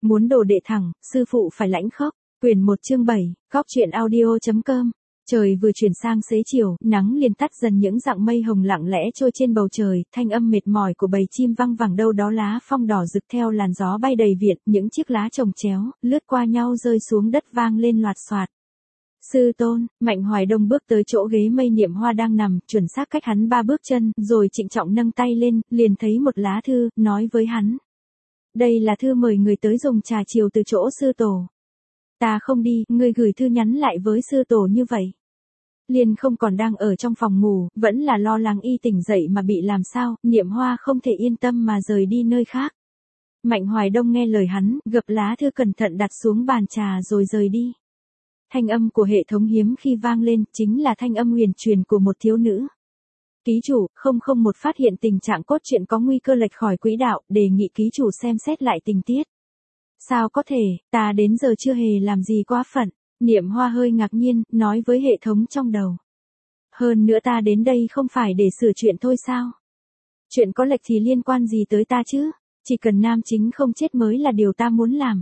Muốn đồ đệ thẳng, sư phụ phải lãnh khốc. Quyển 1 chương 7, Góc truyện audio.com. Trời vừa chuyển sang xế chiều, nắng liền tắt dần, những dặng mây hồng lặng lẽ trôi trên bầu trời, thanh âm mệt mỏi của bầy chim văng vẳng đâu đó, lá phong đỏ rực theo làn gió bay đầy viện, những chiếc lá chồng chéo, lướt qua nhau rơi xuống đất vang lên loạt xoạt. Sư tôn, Mạnh Hoài Đông bước tới chỗ ghế mây Niệm Hoa đang nằm, chuẩn xác cách hắn 3 bước chân, rồi trịnh trọng nâng tay lên, liền thấy một lá thư, nói với hắn. Đây là thư mời người tới dùng trà chiều từ chỗ sư tổ. Ta không đi, ngươi gửi thư nhắn lại với sư tổ như vậy. Liên không còn đang ở trong phòng ngủ, vẫn là lo lắng y tỉnh dậy mà bị làm sao, Niệm Hoa không thể yên tâm mà rời đi nơi khác. Mạnh Hoài Đông nghe lời hắn, gập lá thư cẩn thận đặt xuống bàn trà rồi rời đi. Thanh âm của hệ thống hiếm khi vang lên, chính là thanh âm huyền truyền của một thiếu nữ. Ký chủ, 001 phát hiện tình trạng cốt truyện có nguy cơ lệch khỏi quỹ đạo, đề nghị ký chủ xem xét lại tình tiết. Sao có thể, ta đến giờ chưa hề làm gì quá phận. Niệm Hoa hơi ngạc nhiên, nói với hệ thống trong đầu. Hơn nữa ta đến đây không phải để sửa chuyện thôi sao? Chuyện có lệch thì liên quan gì tới ta chứ? Chỉ cần nam chính không chết mới là điều ta muốn làm.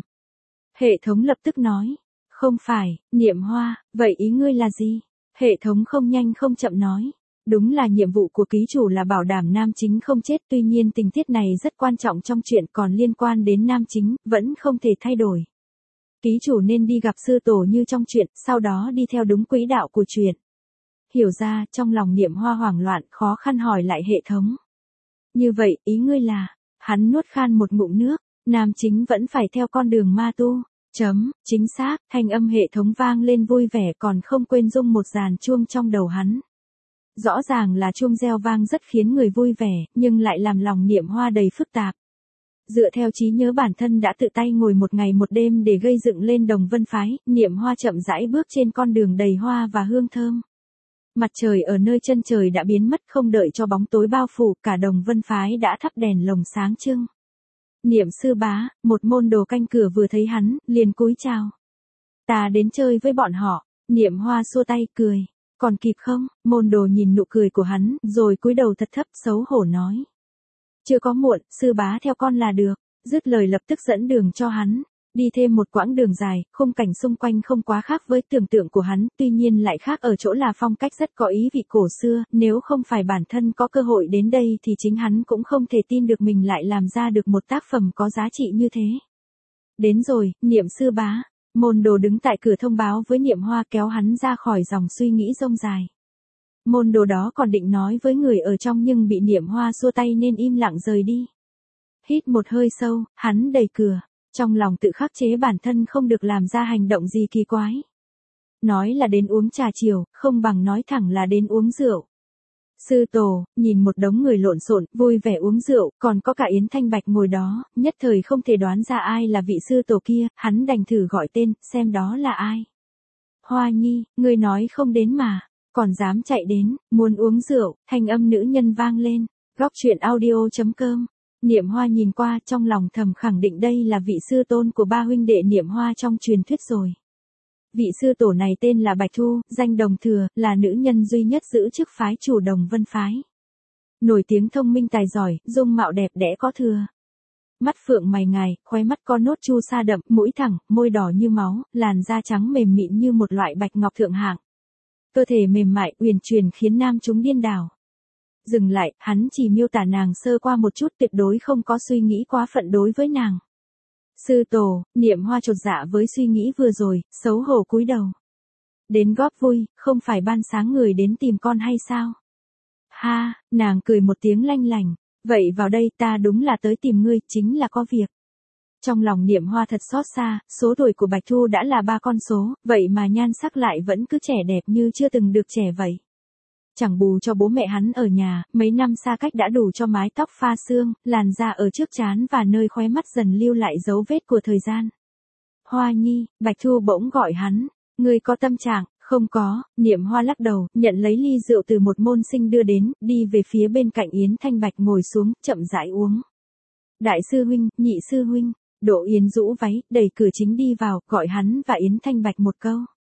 Hệ thống lập tức nói. Không phải, Niệm Hoa, vậy ý ngươi là gì? Hệ thống không nhanh không chậm nói. Đúng là nhiệm vụ của ký chủ là bảo đảm nam chính không chết, tuy nhiên tình tiết này rất quan trọng trong chuyện, còn liên quan đến nam chính, vẫn không thể thay đổi. Ký chủ nên đi gặp sư tổ như trong chuyện, sau đó đi theo đúng quỹ đạo của chuyện. Hiểu ra, trong lòng Niệm Hoa hoảng loạn, khó khăn hỏi lại hệ thống. Như vậy, ý ngươi là, hắn nuốt khan một ngụm nước, nam chính vẫn phải theo con đường ma tu. Chính xác, thanh âm hệ thống vang lên vui vẻ, còn không quên rung một dàn chuông trong đầu hắn. Rõ ràng là chuông reo vang rất khiến người vui vẻ, nhưng lại làm lòng Niệm Hoa đầy phức tạp. Dựa theo trí nhớ bản thân đã tự tay ngồi một ngày một đêm để gây dựng lên Đồng Vân Phái, Niệm Hoa chậm rãi bước trên con đường đầy hoa và hương thơm. Mặt trời ở nơi chân trời đã biến mất, không đợi cho bóng tối bao phủ, cả Đồng Vân Phái đã thắp đèn lồng sáng trưng. Niệm sư bá, một môn đồ canh cửa vừa thấy hắn, liền cúi chào. Ta đến chơi với bọn họ. Niệm Hoa xua tay cười. Còn kịp không? Môn đồ nhìn nụ cười của hắn, rồi cúi đầu thật thấp, xấu hổ nói. Chưa có muộn, sư bá theo con là được. Dứt lời lập tức dẫn đường cho hắn. Đi thêm một quãng đường dài, khung cảnh xung quanh không quá khác với tưởng tượng của hắn, tuy nhiên lại khác ở chỗ là phong cách rất có ý vị cổ xưa, nếu không phải bản thân có cơ hội đến đây thì chính hắn cũng không thể tin được mình lại làm ra được một tác phẩm có giá trị như thế. Đến rồi, Niệm sư bá. Môn đồ đứng tại cửa thông báo với Niệm Hoa, kéo hắn ra khỏi dòng suy nghĩ rông dài. Môn đồ đó còn định nói với người ở trong nhưng bị Niệm Hoa xua tay nên im lặng rời đi. Hít một hơi sâu, hắn đẩy cửa. Trong lòng tự khắc chế bản thân không được làm ra hành động gì kỳ quái. Nói là đến uống trà chiều, không bằng nói thẳng là đến uống rượu. Sư tổ, nhìn một đống người lộn xộn, vui vẻ uống rượu, còn có cả Yến Thanh Bạch ngồi đó, nhất thời không thể đoán ra ai là vị sư tổ kia, hắn đành thử gọi tên, xem đó là ai. Hoa Nhi, ngươi nói không đến mà, còn dám chạy đến, muốn uống rượu, thanh âm nữ nhân vang lên. Góc truyện audio.com. Niệm Hoa nhìn qua, trong lòng thầm khẳng định đây là vị sư tôn của ba huynh đệ Niệm Hoa trong truyền thuyết rồi. Vị sư tổ này tên là Bạch Thu, danh Đồng Thừa, là nữ nhân duy nhất giữ chức phái chủ Đồng Vân Phái. Nổi tiếng thông minh tài giỏi, dung mạo đẹp đẽ có thừa. Mắt phượng mày ngài, khóe mắt có nốt chu sa đậm, mũi thẳng, môi đỏ như máu, làn da trắng mềm mịn như một loại bạch ngọc thượng hạng. Cơ thể mềm mại, uyển chuyển khiến nam chúng điên đảo. Dừng lại, hắn chỉ miêu tả nàng sơ qua một chút, tuyệt đối không có suy nghĩ quá phận đối với nàng. Sư tổ, Niệm Hoa chột dạ với suy nghĩ vừa rồi, xấu hổ cúi đầu. Đến góp vui, không phải ban sáng người đến tìm con hay sao? Ha, nàng cười một tiếng lanh lành. Vậy vào đây, ta đúng là tới tìm ngươi, chính là có việc. Trong lòng Niệm Hoa thật xót xa, số tuổi của Bạch Thu đã là 3 con số, vậy mà nhan sắc lại vẫn cứ trẻ đẹp như chưa từng được trẻ vậy. Chẳng bù cho bố mẹ hắn ở nhà, mấy năm xa cách đã đủ cho mái tóc pha sương, làn da ở trước trán và nơi khóe mắt dần lưu lại dấu vết của thời gian. Hoa Nhi, Bạch Thu bỗng gọi hắn, ngươi có tâm trạng? Không có. Niệm Hoa lắc đầu, nhận lấy ly rượu từ một môn sinh đưa đến, đi về phía bên cạnh Yến Thanh Bạch ngồi xuống, chậm rãi uống. Đại sư huynh, nhị sư huynh. Đỗ Yến rũ váy, đẩy cửa chính đi vào, gọi hắn và Yến Thanh Bạch một câu.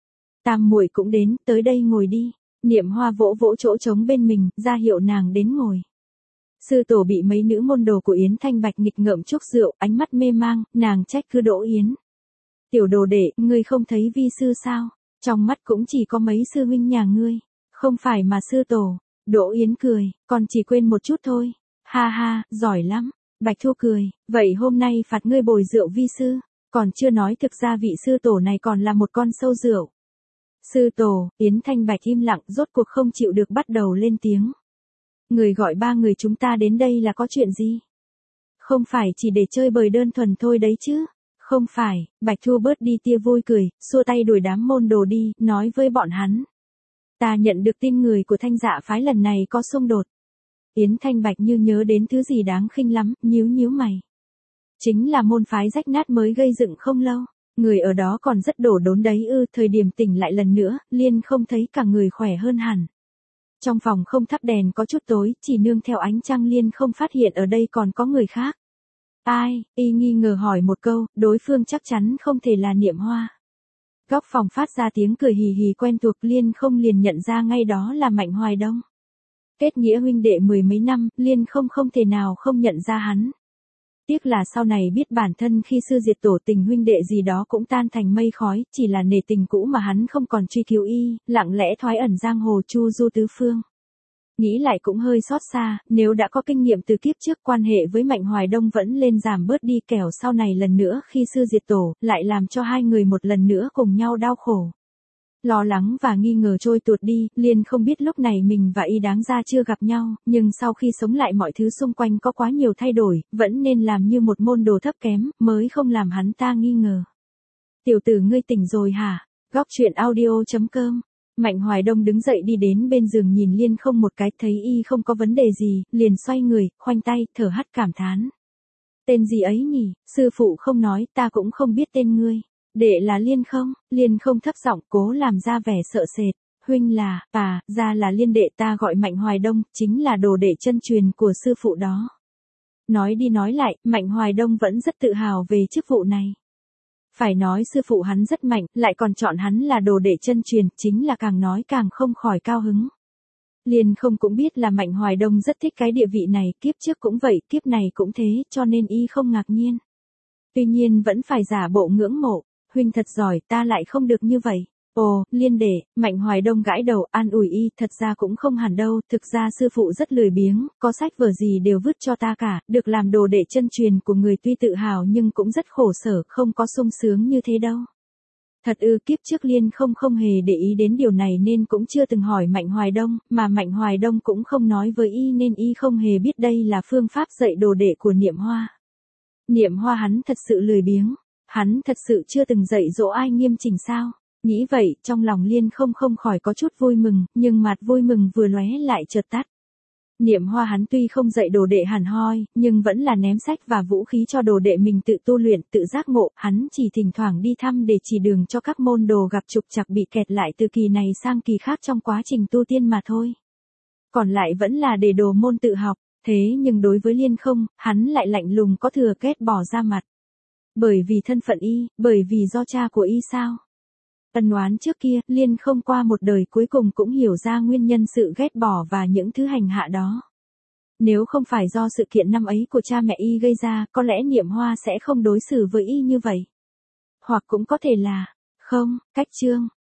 Tam muội cũng đến, tới đây ngồi đi. Niệm Hoa vỗ vỗ chỗ trống bên mình, ra hiệu nàng đến ngồi. Sư tổ bị mấy nữ môn đồ của Yến Thanh Bạch nghịch ngợm chúc rượu, ánh mắt mê mang, nàng trách cứ Đỗ Yến. Tiểu đồ đệ, ngươi không thấy vi sư sao? Trong mắt cũng chỉ có mấy sư huynh nhà ngươi, không phải mà sư tổ. Đỗ Yến cười, còn chỉ quên một chút thôi. Ha ha, giỏi lắm. Bạch Thu cười, vậy hôm nay phạt ngươi bồi rượu vi sư, còn chưa nói thực ra vị sư tổ này còn là một con sâu rượu. Sư tổ, Yến Thanh Bạch im lặng, rốt cuộc không chịu được bắt đầu lên tiếng. Người gọi ba người chúng ta đến đây là có chuyện gì? Không phải chỉ để chơi bời đơn thuần thôi đấy chứ? Không phải, Bạch Thu bớt đi tia vui cười, xua tay đuổi đám môn đồ đi, nói với bọn hắn. Ta nhận được tin người của Thanh Dạ phái lần này có xung đột. Yến Thanh Bạch như nhớ đến thứ gì đáng khinh lắm, nhíu nhíu mày. Chính là môn phái rách nát mới gây dựng không lâu. Người ở đó còn rất đổ đốn đấy ư, thời điểm tỉnh lại lần nữa, Liên không thấy cả người khỏe hơn hẳn. Trong phòng không thắp đèn có chút tối, chỉ nương theo ánh trăng Liên không phát hiện ở đây còn có người khác. Ai, y nghi ngờ hỏi một câu, đối phương chắc chắn không thể là Niệm Hoa. Góc phòng phát ra tiếng cười hì hì quen thuộc, Liên không liền nhận ra ngay đó là Mạnh Hoài Đông. Kết nghĩa huynh đệ mười mấy năm, Liên không thể nào không nhận ra hắn. Tiếc là sau này biết bản thân khi sư diệt tổ tình huynh đệ gì đó cũng tan thành mây khói, chỉ là nể tình cũ mà hắn không còn truy cứu y, lặng lẽ thoái ẩn giang hồ chu du tứ phương. Nghĩ lại cũng hơi xót xa, nếu đã có kinh nghiệm từ kiếp trước quan hệ với Mạnh Hoài Đông vẫn lên giảm bớt đi kẻo sau này lần nữa khi sư diệt tổ, lại làm cho hai người một lần nữa cùng nhau đau khổ. Lo lắng và nghi ngờ trôi tuột đi, Liên không biết lúc này mình và y đáng ra chưa gặp nhau, nhưng sau khi sống lại mọi thứ xung quanh có quá nhiều thay đổi, vẫn nên làm như một môn đồ thấp kém, mới không làm hắn ta nghi ngờ. Tiểu tử ngươi tỉnh rồi hả? Góc truyện audio.com. Mạnh Hoài Đông đứng dậy đi đến bên giường nhìn Liên không một cái, thấy y không có vấn đề gì, liền xoay người, khoanh tay, thở hắt cảm thán. Tên gì ấy nhỉ, sư phụ không nói, ta cũng không biết tên ngươi. Đệ là Liên không thấp giọng cố làm ra vẻ sợ sệt. Huynh là, ra là Liên đệ, ta gọi Mạnh Hoài Đông, chính là đồ đệ chân truyền của sư phụ đó. Nói đi nói lại, Mạnh Hoài Đông vẫn rất tự hào về chức vụ này. Phải nói sư phụ hắn rất mạnh, lại còn chọn hắn là đồ đệ chân truyền, chính là càng nói càng không khỏi cao hứng. Liên không cũng biết là Mạnh Hoài Đông rất thích cái địa vị này, kiếp trước cũng vậy, kiếp này cũng thế, cho nên y không ngạc nhiên. Tuy nhiên vẫn phải giả bộ ngưỡng mộ. Huynh thật giỏi, ta lại không được như vậy. Ồ, Liên đệ, Mạnh Hoài Đông gãi đầu, an ủi y, thật ra cũng không hẳn đâu, thực ra sư phụ rất lười biếng, có sách vở gì đều vứt cho ta cả, được làm đồ đệ chân truyền của người tuy tự hào nhưng cũng rất khổ sở, không có sung sướng như thế đâu. Thật ư, kiếp trước Liên không hề để ý đến điều này nên cũng chưa từng hỏi Mạnh Hoài Đông, mà Mạnh Hoài Đông cũng không nói với y nên y không hề biết đây là phương pháp dạy đồ đệ của Niệm Hoa. Niệm Hoa hắn thật sự lười biếng. Hắn thật sự chưa từng dạy dỗ ai nghiêm chỉnh sao? Nghĩ vậy, trong lòng Liên không khỏi có chút vui mừng, nhưng mặt vui mừng vừa lóe lại chợt tắt. Niệm Hoa hắn tuy không dạy đồ đệ hẳn hoi, nhưng vẫn là ném sách và vũ khí cho đồ đệ mình tự tu luyện, tự giác ngộ, hắn chỉ thỉnh thoảng đi thăm để chỉ đường cho các môn đồ gặp trục trặc bị kẹt lại từ kỳ này sang kỳ khác trong quá trình tu tiên mà thôi. Còn lại vẫn là để đồ môn tự học, thế nhưng đối với Liên không, hắn lại lạnh lùng có thừa ghét bỏ ra mặt. Bởi vì thân phận y, bởi vì do cha của y sao? Ân oán trước kia, Liên không qua một đời cuối cùng cũng hiểu ra nguyên nhân sự ghét bỏ và những thứ hành hạ đó. Nếu không phải do sự kiện năm ấy của cha mẹ y gây ra, có lẽ Niệm Hoa sẽ không đối xử với y như vậy. Hoặc cũng có thể là, không, cách chương.